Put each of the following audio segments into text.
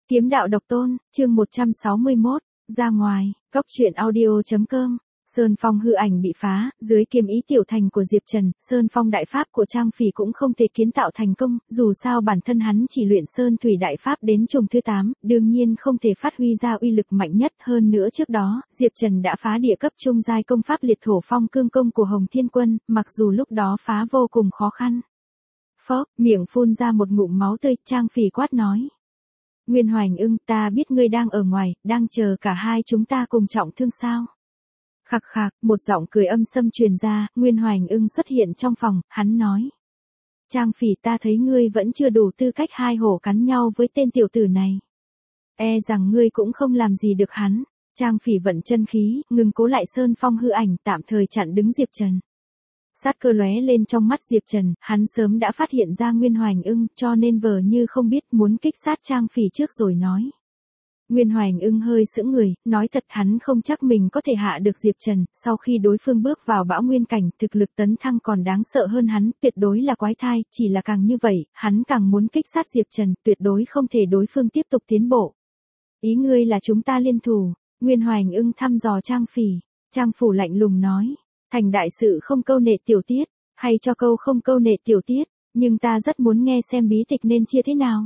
Kiếm đạo độc tôn, chương 161, ra ngoài, cóc truyện audio.com. Sơn Phong hư ảnh bị phá, dưới kiếm ý tiểu thành của Diệp Trần, Sơn Phong đại pháp của Trang Phỉ cũng không thể kiến tạo thành công, dù sao bản thân hắn chỉ luyện Sơn Thủy đại pháp đến trùng thứ 8, đương nhiên không thể phát huy ra uy lực mạnh nhất. Hơn nữa trước đó, Diệp Trần đã phá địa cấp trung giai công pháp liệt thổ phong cương công của Hồng Thiên Quân, mặc dù lúc đó phá vô cùng khó khăn. Phốc, miệng phun ra một ngụm máu tươi, Trang Phỉ quát nói. Nguyên Hoành Ưng, ta biết ngươi đang ở ngoài, đang chờ cả hai chúng ta cùng trọng thương sao? Khạc khạc, một giọng cười âm sâm truyền ra, Nguyên Hoành Ưng xuất hiện trong phòng, hắn nói. Trang Phỉ, ta thấy ngươi vẫn chưa đủ tư cách hai hổ cắn nhau với tên tiểu tử này. E rằng ngươi cũng không làm gì được hắn. Trang Phỉ vận chân khí, ngừng cố lại Sơn Phong hư ảnh, tạm thời chặn đứng Diệp Trần. Sát cơ lóe lên trong mắt Diệp Trần, hắn sớm đã phát hiện ra Nguyên Hoành Ưng, cho nên vờ như không biết, muốn kích sát Trang Phỉ trước rồi nói. Nguyên Hoành Ưng hơi sững người, nói thật hắn không chắc mình có thể hạ được Diệp Trần, sau khi đối phương bước vào bão nguyên cảnh, thực lực tấn thăng còn đáng sợ hơn hắn, tuyệt đối là quái thai, chỉ là càng như vậy, hắn càng muốn kích sát Diệp Trần, tuyệt đối không thể đối phương tiếp tục tiến bộ. Ý ngươi là chúng ta liên thủ? Nguyên Hoành Ưng thăm dò Trang Phỉ. Trang Phủ lạnh lùng nói. Thành đại sự không câu nệ tiểu tiết, hay cho câu không câu nệ tiểu tiết, nhưng ta rất muốn nghe xem bí tịch nên chia thế nào.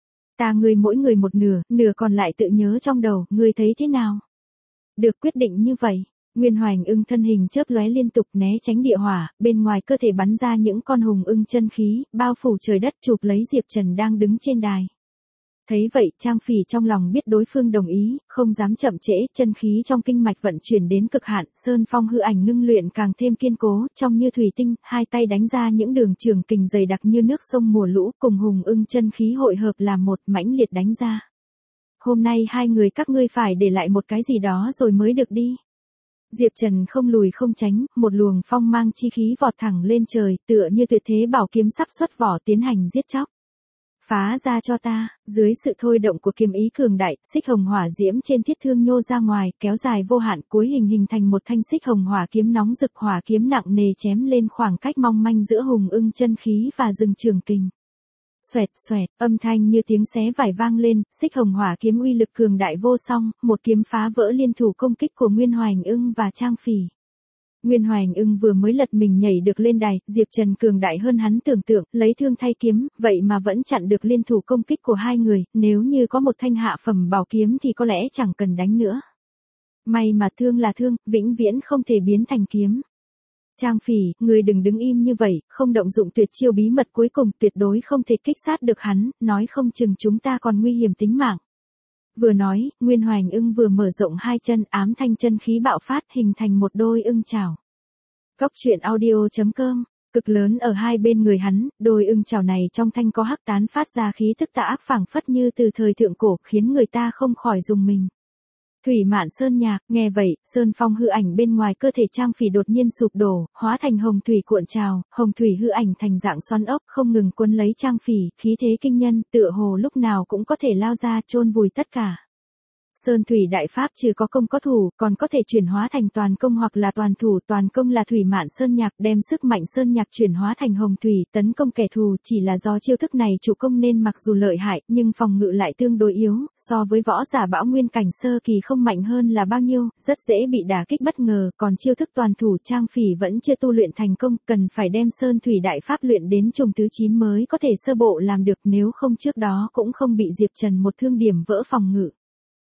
Ta ngươi mỗi người một nửa, nửa còn lại tự nhớ trong đầu, ngươi thấy thế nào? Được, quyết định như vậy. Nguyên Hoành Ưng thân hình chớp lóe liên tục né tránh địa hỏa, bên ngoài cơ thể bắn ra những con hùng ưng chân khí, bao phủ trời đất chụp lấy Diệp Trần đang đứng trên đài. Thấy vậy, Trang Phỉ trong lòng biết đối phương đồng ý, không dám chậm trễ, chân khí trong kinh mạch vận chuyển đến cực hạn, Sơn Phong hư ảnh ngưng luyện càng thêm kiên cố, trong như thủy tinh, hai tay đánh ra những đường trường kình dày đặc như nước sông mùa lũ, cùng hùng ưng chân khí hội hợp làm một, mãnh liệt đánh ra. Hôm nay hai người các ngươi phải để lại một cái gì đó rồi mới được đi. Diệp Trần không lùi không tránh, một luồng phong mang chi khí vọt thẳng lên trời, tựa như tuyệt thế bảo kiếm sắp xuất vỏ tiến hành giết chóc. Phá ra cho ta, dưới sự thôi động của kiếm ý cường đại, xích hồng hỏa diễm trên thiết thương nhô ra ngoài, kéo dài vô hạn, cuối hình thành một thanh xích hồng hỏa kiếm nóng rực, hỏa kiếm nặng nề chém lên khoảng cách mong manh giữa hùng ưng chân khí và rừng trường kình. Xoẹt xoẹt, âm thanh như tiếng xé vải vang lên, xích hồng hỏa kiếm uy lực cường đại vô song, một kiếm phá vỡ liên thủ công kích của Nguyên Hoành Ưng và Trang Phỉ. Nguyên Hoành Ưng vừa mới lật mình nhảy được lên đài, Diệp Trần cường đại hơn hắn tưởng tượng, lấy thương thay kiếm, vậy mà vẫn chặn được liên thủ công kích của hai người, nếu như có một thanh hạ phẩm bảo kiếm thì có lẽ chẳng cần đánh nữa. May mà thương là thương, vĩnh viễn không thể biến thành kiếm. Trang Phỉ, người đừng đứng im như vậy, không động dụng tuyệt chiêu bí mật cuối cùng, tuyệt đối không thể kích sát được hắn, nói không chừng chúng ta còn nguy hiểm tính mạng. Vừa nói, Nguyên Hoành Ưng vừa mở rộng hai chân, ám thanh chân khí bạo phát hình thành một đôi ưng chảo. Cóc truyện audio.com, cực lớn ở hai bên người hắn, đôi ưng chảo này trong thanh có hắc tán phát ra khí tức tà ác phảng phất như từ thời thượng cổ, khiến người ta không khỏi rùng mình. Thủy Mạn Sơn Nhạc, nghe vậy, Sơn Phong hư ảnh bên ngoài cơ thể Trang Phỉ đột nhiên sụp đổ, hóa thành hồng thủy cuộn trào, hồng thủy hư ảnh thành dạng xoắn ốc, không ngừng cuốn lấy Trang Phỉ, khí thế kinh nhân, tựa hồ lúc nào cũng có thể lao ra chôn vùi tất cả. Sơn Thủy đại pháp trừ có công có thủ, còn có thể chuyển hóa thành toàn công hoặc là toàn thủ, toàn công là Thủy Mạn Sơn Nhạc, đem sức mạnh Sơn Nhạc chuyển hóa thành hồng thủy, tấn công kẻ thù, chỉ là do chiêu thức này chủ công nên mặc dù lợi hại, nhưng phòng ngự lại tương đối yếu, so với võ giả bão nguyên cảnh sơ kỳ không mạnh hơn là bao nhiêu, rất dễ bị đả kích bất ngờ, còn chiêu thức toàn thủ Trang Phỉ vẫn chưa tu luyện thành công, cần phải đem Sơn Thủy đại pháp luyện đến trùng thứ 9 mới có thể sơ bộ làm được, nếu không trước đó cũng không bị Diệp Trần một thương điểm vỡ phòng ngự.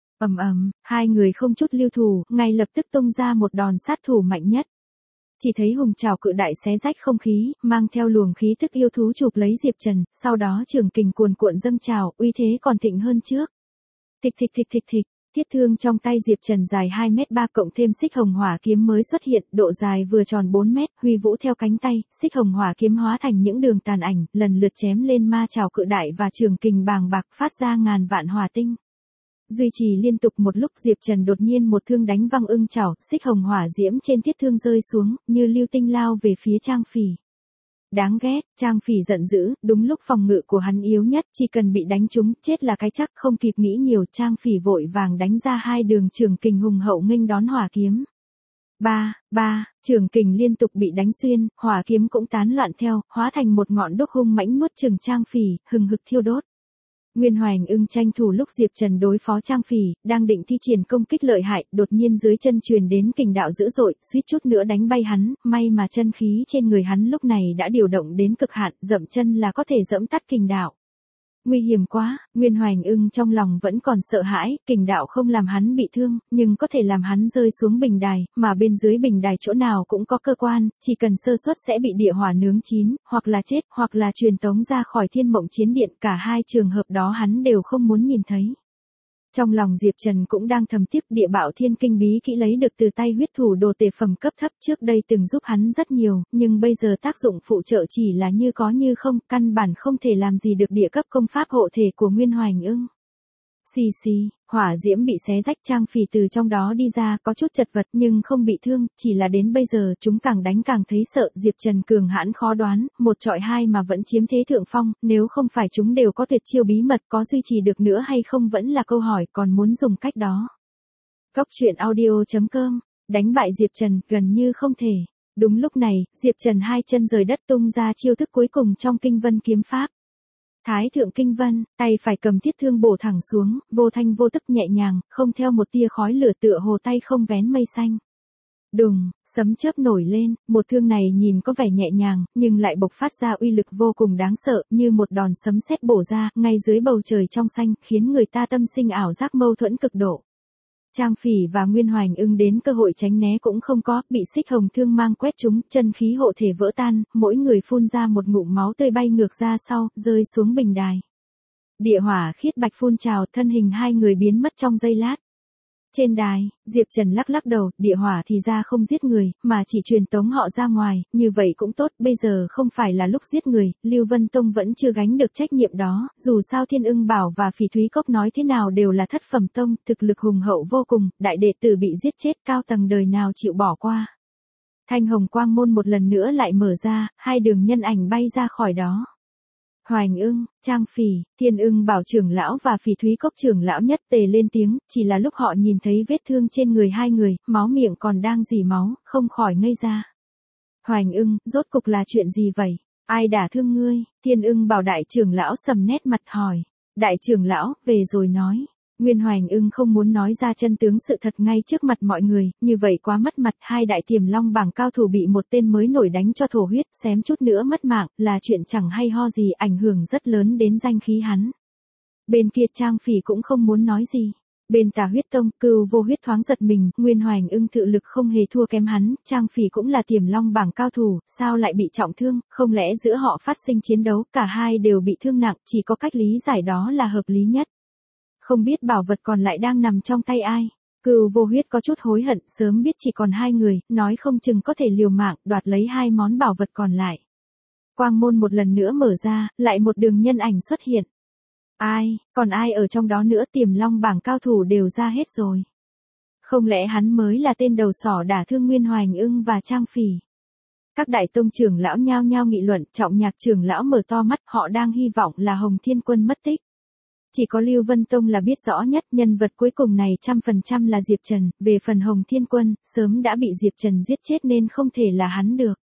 Hai người không chút lưu thủ, ngay lập tức tung ra một đòn sát thủ mạnh nhất. Chỉ thấy hùng trảo cự đại xé rách không khí, mang theo luồng khí tức yêu thú chụp lấy Diệp Trần, sau đó trường kình cuồn cuộn dâng trào, uy thế còn thịnh hơn trước. Thịch thịch thịch thịch thịch, thiết thương trong tay Diệp Trần dài 2m3 cộng thêm xích hồng hỏa kiếm mới xuất hiện, độ dài vừa tròn 4 mét, huy vũ theo cánh tay, xích hồng hỏa kiếm hóa thành những đường tàn ảnh, lần lượt chém lên ma trảo cự đại và trường kình bàng bạc phát ra ngàn vạn hỏa tinh. Duy trì liên tục một lúc, Diệp Trần đột nhiên một thương đánh văng ưng chảo, xích hồng hỏa diễm trên thiết thương rơi xuống, như lưu tinh lao về phía Trang Phỉ. Đáng ghét, Trang Phỉ giận dữ, đúng lúc phòng ngự của hắn yếu nhất, chỉ cần bị đánh trúng, chết là cái chắc, không kịp nghĩ nhiều, Trang Phỉ vội vàng đánh ra hai đường trường kình hùng hậu nghênh đón hỏa kiếm. Trường kình liên tục bị đánh xuyên, hỏa kiếm cũng tán loạn theo, hóa thành một ngọn đuốc hung mãnh nuốt chửng Trang Phỉ, hừng hực thiêu đốt. Nguyên Hoành Ưng tranh thủ lúc Diệp Trần đối phó Trang Phỉ, đang định thi triển công kích lợi hại, đột nhiên dưới chân truyền đến kình đạo dữ dội, suýt chút nữa đánh bay hắn, may mà chân khí trên người hắn lúc này đã điều động đến cực hạn, dậm chân là có thể dẫm tắt kình đạo. Nguy hiểm quá, Nguyên Hoành Ưng trong lòng vẫn còn sợ hãi, kình đạo không làm hắn bị thương, nhưng có thể làm hắn rơi xuống bình đài, mà bên dưới bình đài chỗ nào cũng có cơ quan, chỉ cần sơ suất sẽ bị địa hỏa nướng chín, hoặc là chết, hoặc là truyền tống ra khỏi thiên mộng chiến điện, cả hai trường hợp đó hắn đều không muốn nhìn thấy. Trong lòng Diệp Trần cũng đang thầm tiếc địa bạo thiên kinh bí kỹ lấy được từ tay huyết thủ đồ tề phẩm cấp thấp trước đây từng giúp hắn rất nhiều, nhưng bây giờ tác dụng phụ trợ chỉ là như có như không, căn bản không thể làm gì được địa cấp công pháp hộ thể của Nguyên Hoành Ưng. Xì xì, hỏa diễm bị xé rách, Trang Phỉ từ trong đó đi ra, có chút chật vật nhưng không bị thương, chỉ là đến bây giờ chúng càng đánh càng thấy sợ, Diệp Trần cường hãn khó đoán, một trọi hai mà vẫn chiếm thế thượng phong, nếu không phải chúng đều có tuyệt chiêu bí mật, có duy trì được nữa hay không vẫn là câu hỏi, còn muốn dùng cách đó. Cốc truyện audio.com, đánh bại Diệp Trần, gần như không thể. Đúng lúc này, Diệp Trần hai chân rời đất tung ra chiêu thức cuối cùng trong Kinh Vân kiếm pháp. Thái thượng kinh vân, tay phải cầm thiết thương bổ thẳng xuống, vô thanh vô tức nhẹ nhàng, không theo một tia khói lửa, tựa hồ tay không vén mây xanh. Đùng, sấm chớp nổi lên, một thương này nhìn có vẻ nhẹ nhàng, nhưng lại bộc phát ra uy lực vô cùng đáng sợ, như một đòn sấm sét bổ ra, ngay dưới bầu trời trong xanh, khiến người ta tâm sinh ảo giác mâu thuẫn cực độ. Trang Phỉ và Nguyên Hoành Ưng đến cơ hội tránh né cũng không có, bị xích hồng thương mang quét chúng, chân khí hộ thể vỡ tan, mỗi người phun ra một ngụm máu tươi bay ngược ra sau, rơi xuống bình đài. Địa hỏa khiết bạch phun trào, thân hình hai người biến mất trong giây lát. Trên đài, Diệp Trần lắc lắc đầu, địa hỏa thì ra không giết người, mà chỉ truyền tống họ ra ngoài, như vậy cũng tốt, bây giờ không phải là lúc giết người, Lưu Vân Tông vẫn chưa gánh được trách nhiệm đó, dù sao Thiên Ưng Bảo và Phỉ Thúy Cốc nói thế nào đều là thất phẩm tông, thực lực hùng hậu vô cùng, đại đệ tử bị giết chết, cao tầng đời nào chịu bỏ qua. Thanh hồng quang môn một lần nữa lại mở ra, hai đường nhân ảnh bay ra khỏi đó. Hoành Ưng, Trang Phỉ, Thiên Ưng Bảo trưởng lão và Phỉ Thúy Cốc trưởng lão nhất tề lên tiếng, chỉ là lúc họ nhìn thấy vết thương trên người hai người, máu miệng còn đang rỉ máu, không khỏi ngây ra. Hoành Ưng, rốt cục là chuyện gì vậy? Ai đả thương ngươi? Thiên Ưng Bảo đại trưởng lão sầm nét mặt hỏi. Đại trưởng lão, về rồi nói. Nguyên Hoành Ưng không muốn nói ra chân tướng sự thật ngay trước mặt mọi người, như vậy quá mất mặt, hai đại tiềm long bảng cao thủ bị một tên mới nổi đánh cho thổ huyết, xém chút nữa mất mạng, là chuyện chẳng hay ho gì, ảnh hưởng rất lớn đến danh khí hắn. Bên kia Trang Phỉ cũng không muốn nói gì. Bên Tà Huyết Tông, Cừu Vô Huyết thoáng giật mình, Nguyên Hoành Ưng tự lực không hề thua kém hắn, Trang Phỉ cũng là tiềm long bảng cao thủ, sao lại bị trọng thương, không lẽ giữa họ phát sinh chiến đấu, cả hai đều bị thương nặng, chỉ có cách lý giải đó là hợp lý nhất. Không biết bảo vật còn lại đang nằm trong tay ai. Cừu Vô Huyết có chút hối hận, sớm biết chỉ còn hai người, nói không chừng có thể liều mạng, đoạt lấy hai món bảo vật còn lại. Quang môn một lần nữa mở ra, lại một đường nhân ảnh xuất hiện. Ai, còn ai ở trong đó nữa, tiềm long bảng cao thủ đều ra hết rồi. Không lẽ hắn mới là tên đầu sỏ đả thương Nguyên Hoành Ưng và Trang Phỉ? Các đại tông trưởng lão nhao nhao nghị luận, Trọng Nhạc trưởng lão mở to mắt, họ đang hy vọng là Hồng Thiên Quân mất tích. Chỉ có Lưu Vân Tông là biết rõ nhất, nhân vật cuối cùng này 100% là Diệp Trần, về phần Hồng Thiên Quân, sớm đã bị Diệp Trần giết chết nên không thể là hắn được.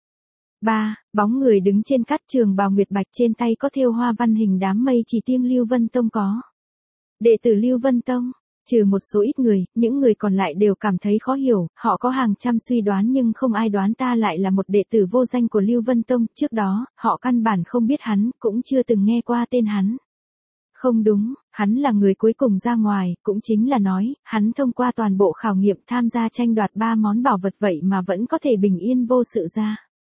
3. Bóng người đứng trên cát trường bào nguyệt bạch, trên tay có thêu hoa văn hình đám mây, chỉ riêng Lưu Vân Tông có. Đệ tử Lưu Vân Tông, trừ một số ít người, những người còn lại đều cảm thấy khó hiểu, họ có hàng trăm suy đoán nhưng không ai đoán ta lại là một đệ tử vô danh của Lưu Vân Tông, trước đó, họ căn bản không biết hắn, cũng chưa từng nghe qua tên hắn. Không đúng, hắn là người cuối cùng ra ngoài, cũng chính là nói, hắn thông qua toàn bộ khảo nghiệm tham gia tranh đoạt 3 món bảo vật vậy mà vẫn có thể bình yên vô sự ra.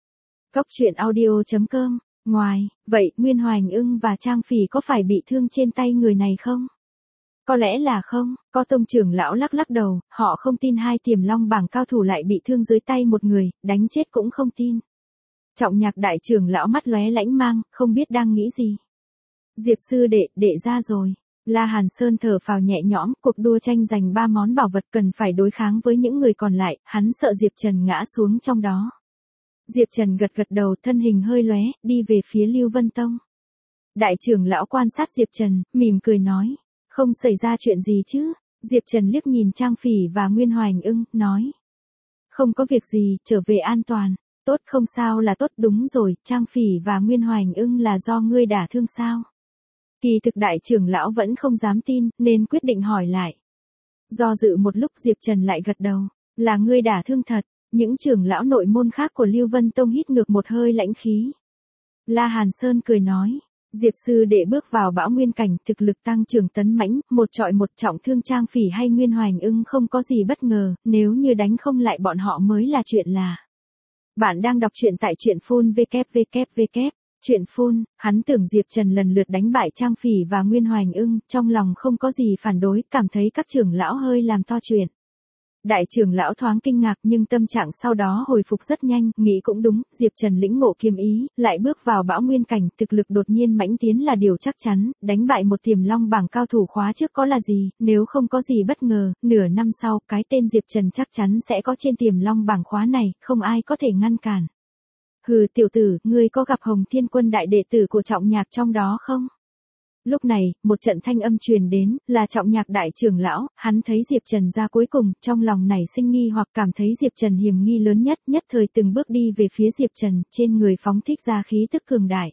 Cốc truyện audio.com, ngoài, vậy Nguyên Hoành Ưng và Trang Phỉ có phải bị thương trên tay người này không? Có lẽ là không, có tông trưởng lão lắc lắc đầu, họ không tin hai tiềm long bảng cao thủ lại bị thương dưới tay một người, đánh chết cũng không tin. Trọng Nhạc đại trưởng lão mắt lóe lãnh mang, không biết đang nghĩ gì. Diệp sư đệ ra rồi. La Hàn Sơn thở phào nhẹ nhõm, cuộc đua tranh giành 3 món bảo vật cần phải đối kháng với những người còn lại, hắn sợ Diệp Trần ngã xuống trong đó. Diệp Trần gật gật đầu, thân hình hơi lóe, đi về phía Lưu Vân Tông. Đại trưởng lão quan sát Diệp Trần, mỉm cười nói, không xảy ra chuyện gì chứ? Diệp Trần liếc nhìn Trang Phỉ và Nguyên Hoành Ưng, nói, không có việc gì, trở về an toàn. Tốt, không sao là tốt, đúng rồi, Trang Phỉ và Nguyên Hoành Ưng là do ngươi đả thương sao? Kỳ thực đại trưởng lão vẫn không dám tin, nên quyết định hỏi lại. Do dự một lúc Diệp Trần lại gật đầu, là ngươi đả thương thật. Những trưởng lão nội môn khác của Lưu Vân Tông hít ngược một hơi lãnh khí. La Hàn Sơn cười nói, Diệp sư đệ bước vào bão nguyên cảnh, thực lực tăng trưởng tấn mãnh, một trọi một trọng thương Trang Phỉ hay Nguyên Hoành Ưng không có gì bất ngờ, nếu như đánh không lại bọn họ mới là chuyện lạ. Bạn đang đọc truyện tại truyện phun www. Truyện phun, hắn tưởng Diệp Trần lần lượt đánh bại Trang Phỉ và Nguyên Hoành Ưng, trong lòng không có gì phản đối, cảm thấy các trưởng lão hơi làm to chuyện. Đại trưởng lão thoáng kinh ngạc nhưng tâm trạng sau đó hồi phục rất nhanh, nghĩ cũng đúng, Diệp Trần lĩnh ngộ kiếm ý, lại bước vào bão nguyên cảnh, thực lực đột nhiên mãnh tiến là điều chắc chắn, đánh bại một Tiềm Long bảng cao thủ khóa trước có là gì, nếu không có gì bất ngờ, nửa năm sau, cái tên Diệp Trần chắc chắn sẽ có trên Tiềm Long bảng khóa này, không ai có thể ngăn cản. Hừ tiểu tử, ngươi có gặp Hồng Thiên Quân đại đệ tử của Trọng Nhạc trong đó không? Lúc này, một trận thanh âm truyền đến, là Trọng Nhạc đại trưởng lão, hắn thấy Diệp Trần ra cuối cùng, trong lòng nảy sinh nghi hoặc cảm thấy Diệp Trần hiểm nghi lớn nhất, nhất thời từng bước đi về phía Diệp Trần, trên người phóng thích ra khí tức cường đại.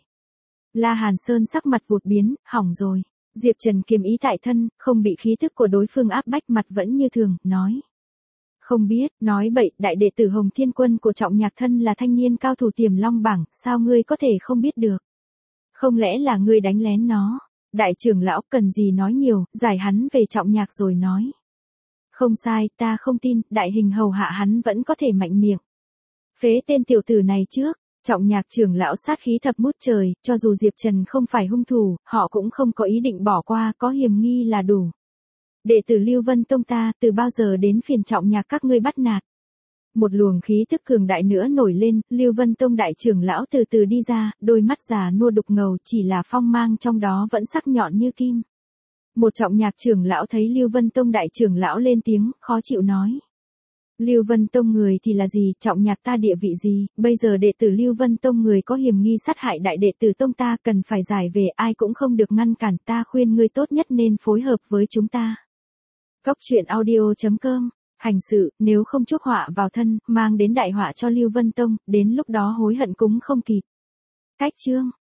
La Hàn Sơn sắc mặt vụt biến, hỏng rồi. Diệp Trần kiềm ý tại thân, không bị khí tức của đối phương áp bách, mặt vẫn như thường, nói. Không biết, nói bậy, đại đệ tử Hồng Thiên Quân của Trọng Nhạc thân là thanh niên cao thủ Tiềm Long bảng, sao ngươi có thể không biết được? Không lẽ là ngươi đánh lén nó? Đại trưởng lão cần gì nói nhiều, giải hắn về Trọng Nhạc rồi nói. Không sai, ta không tin, đại hình hầu hạ hắn vẫn có thể mạnh miệng. Phế tên tiểu tử này trước. Trọng Nhạc trưởng lão sát khí thập mút trời, cho dù Diệp Trần không phải hung thủ, họ cũng không có ý định bỏ qua, có hiểm nghi là đủ. Đệ tử Lưu Vân Tông ta, từ bao giờ đến phiền Trọng Nhạc các ngươi bắt nạt. Một luồng khí thức cường đại nữa nổi lên, Lưu Vân Tông đại trưởng lão từ từ đi ra, đôi mắt già nua đục ngầu, chỉ là phong mang trong đó vẫn sắc nhọn như kim. Một Trọng Nhạc trưởng lão thấy Lưu Vân Tông đại trưởng lão lên tiếng, khó chịu nói. Lưu Vân Tông người thì là gì, Trọng Nhạc ta địa vị gì, bây giờ đệ tử Lưu Vân Tông người có hiểm nghi sát hại đại đệ tử Tông ta, cần phải giải về, ai cũng không được ngăn cản, ta khuyên ngươi tốt nhất nên phối hợp với chúng ta. Cóc truyện audio.com. Hành sự, nếu không chuốc họa vào thân, mang đến đại họa cho Lưu Vân Tông, đến lúc đó hối hận cũng không kịp. Cách chương